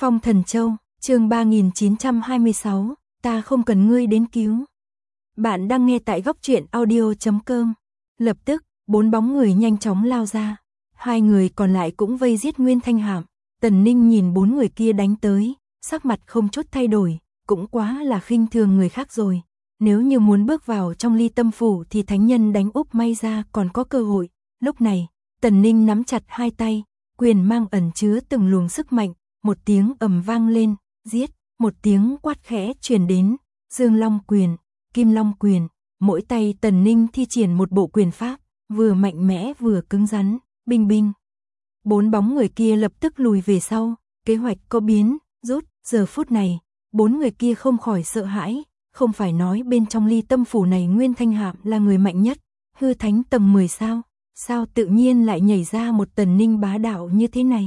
Phong Thần Châu, chương 3926, ta không cần ngươi đến cứu. Bạn đang nghe tại góc truyện audio.com. Lập tức, 4 bóng người nhanh chóng lao ra. 2 người còn lại cũng vây giết Nguyên Thanh Hạm. Tần Ninh nhìn 4 người kia đánh tới, sắc mặt không chút thay đổi, cũng quá là khinh thường người khác rồi. Nếu như muốn bước vào trong Ly Tâm Phủ thì thánh nhân đánh úp may ra còn có cơ hội. Lúc này, Tần Ninh nắm chặt hai tay, quyền mang ẩn chứa từng luồng sức mạnh, một tiếng ầm vang lên, giết, một tiếng quát khẽ truyền đến, Dương Long quyền, Kim Long quyền, mỗi tay Tần Ninh thi triển một bộ quyền pháp, vừa mạnh mẽ vừa cứng rắn, binh binh. 4 bóng người kia lập tức lùi về sau, kế hoạch có biến, rút, giờ phút này, 4 người kia không khỏi sợ hãi, không phải nói bên trong Ly Tâm Phủ này Nguyên Thanh Hạm là người mạnh nhất, hư thánh tầng 10 sao, sao tự nhiên lại nhảy ra một Tần Ninh bá đạo như thế này.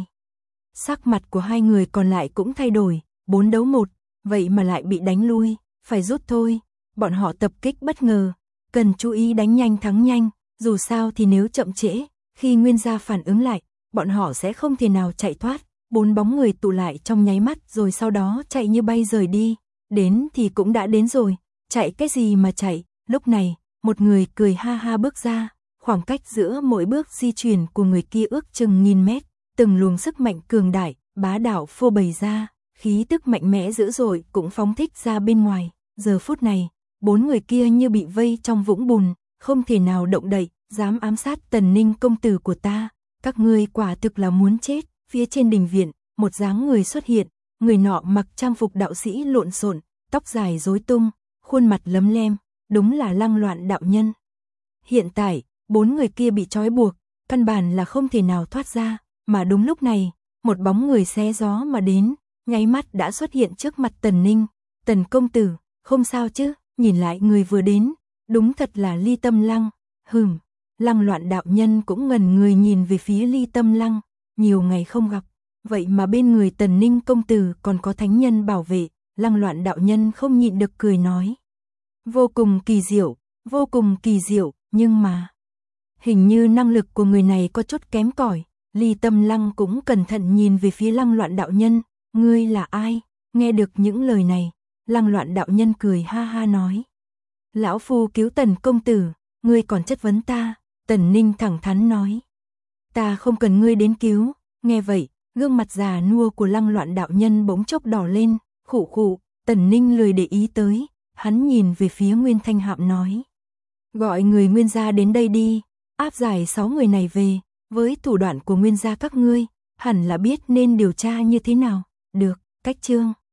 Sắc mặt của hai người còn lại cũng thay đổi, 4 đấu 1, vậy mà lại bị đánh lui, phải rút thôi, bọn họ tập kích bất ngờ, cần chú ý đánh nhanh thắng nhanh, dù sao thì nếu chậm trễ, khi Nguyên gia phản ứng lại, bọn họ sẽ không thể nào chạy thoát. 4 bóng người tụ lại trong nháy mắt rồi sau đó chạy như bay rời đi, đến thì cũng đã đến rồi, chạy cái gì mà chạy. Lúc này, một người cười ha ha bước ra, khoảng cách giữa mỗi bước di chuyển của người kia ước chừng 1000 mét, từng luồng sức mạnh cường đại, bá đạo phô bày ra, khí tức mạnh mẽ dữ dội cũng phóng thích ra bên ngoài. Giờ phút này, 4 người kia như bị vây trong vũng bùn, không thể nào động đậy, dám ám sát Tần Ninh công tử của ta, các ngươi quả thực là muốn chết. Phía trên đình viện, một dáng người xuất hiện, người nọ mặc trang phục đạo sĩ lộn xộn, tóc dài rối tung, khuôn mặt lấm lem, đúng là Lăng Loạn đạo nhân. Hiện tại, 4 người kia bị trói buộc, căn bản là không thể nào thoát ra, mà đúng lúc này, một bóng người xé gió mà đến, nháy mắt đã xuất hiện trước mặt Tần Ninh. Tần công tử, không sao chứ? Nhìn lại người vừa đến, đúng thật là Ly Tâm Lăng. Lăng Loạn đạo nhân cũng ngẩn người nhìn về phía Ly Tâm Lăng. Nhiều ngày không gặp, vậy mà bên người Tần Ninh công tử còn có thánh nhân bảo vệ. Lăng Loạn đạo nhân không nhịn được cười nói, vô cùng kỳ diệu, nhưng mà hình như năng lực của người này có chút kém cỏi. Ly Tâm Lăng cũng cẩn thận nhìn về phía Lăng Loạn đạo nhân, ngươi là ai? Nghe được những lời này, Lăng Loạn đạo nhân cười ha ha nói, lão phu cứu Tần công tử, ngươi còn chất vấn ta? Tần Ninh thẳng thắn nói, ta không cần ngươi đến cứu. Nghe vậy, gương mặt già nua của Lăng Loạn đạo nhân bỗng chốc đỏ lên, khụ khụ. Tần Ninh lười để ý tới, hắn nhìn về phía Nguyên Thanh Hạm nói, gọi người Nguyên gia đến đây đi, áp giải 6 người này về, với thủ đoạn của Nguyên gia các ngươi, hẳn là biết nên điều tra như thế nào. Được, cách chương.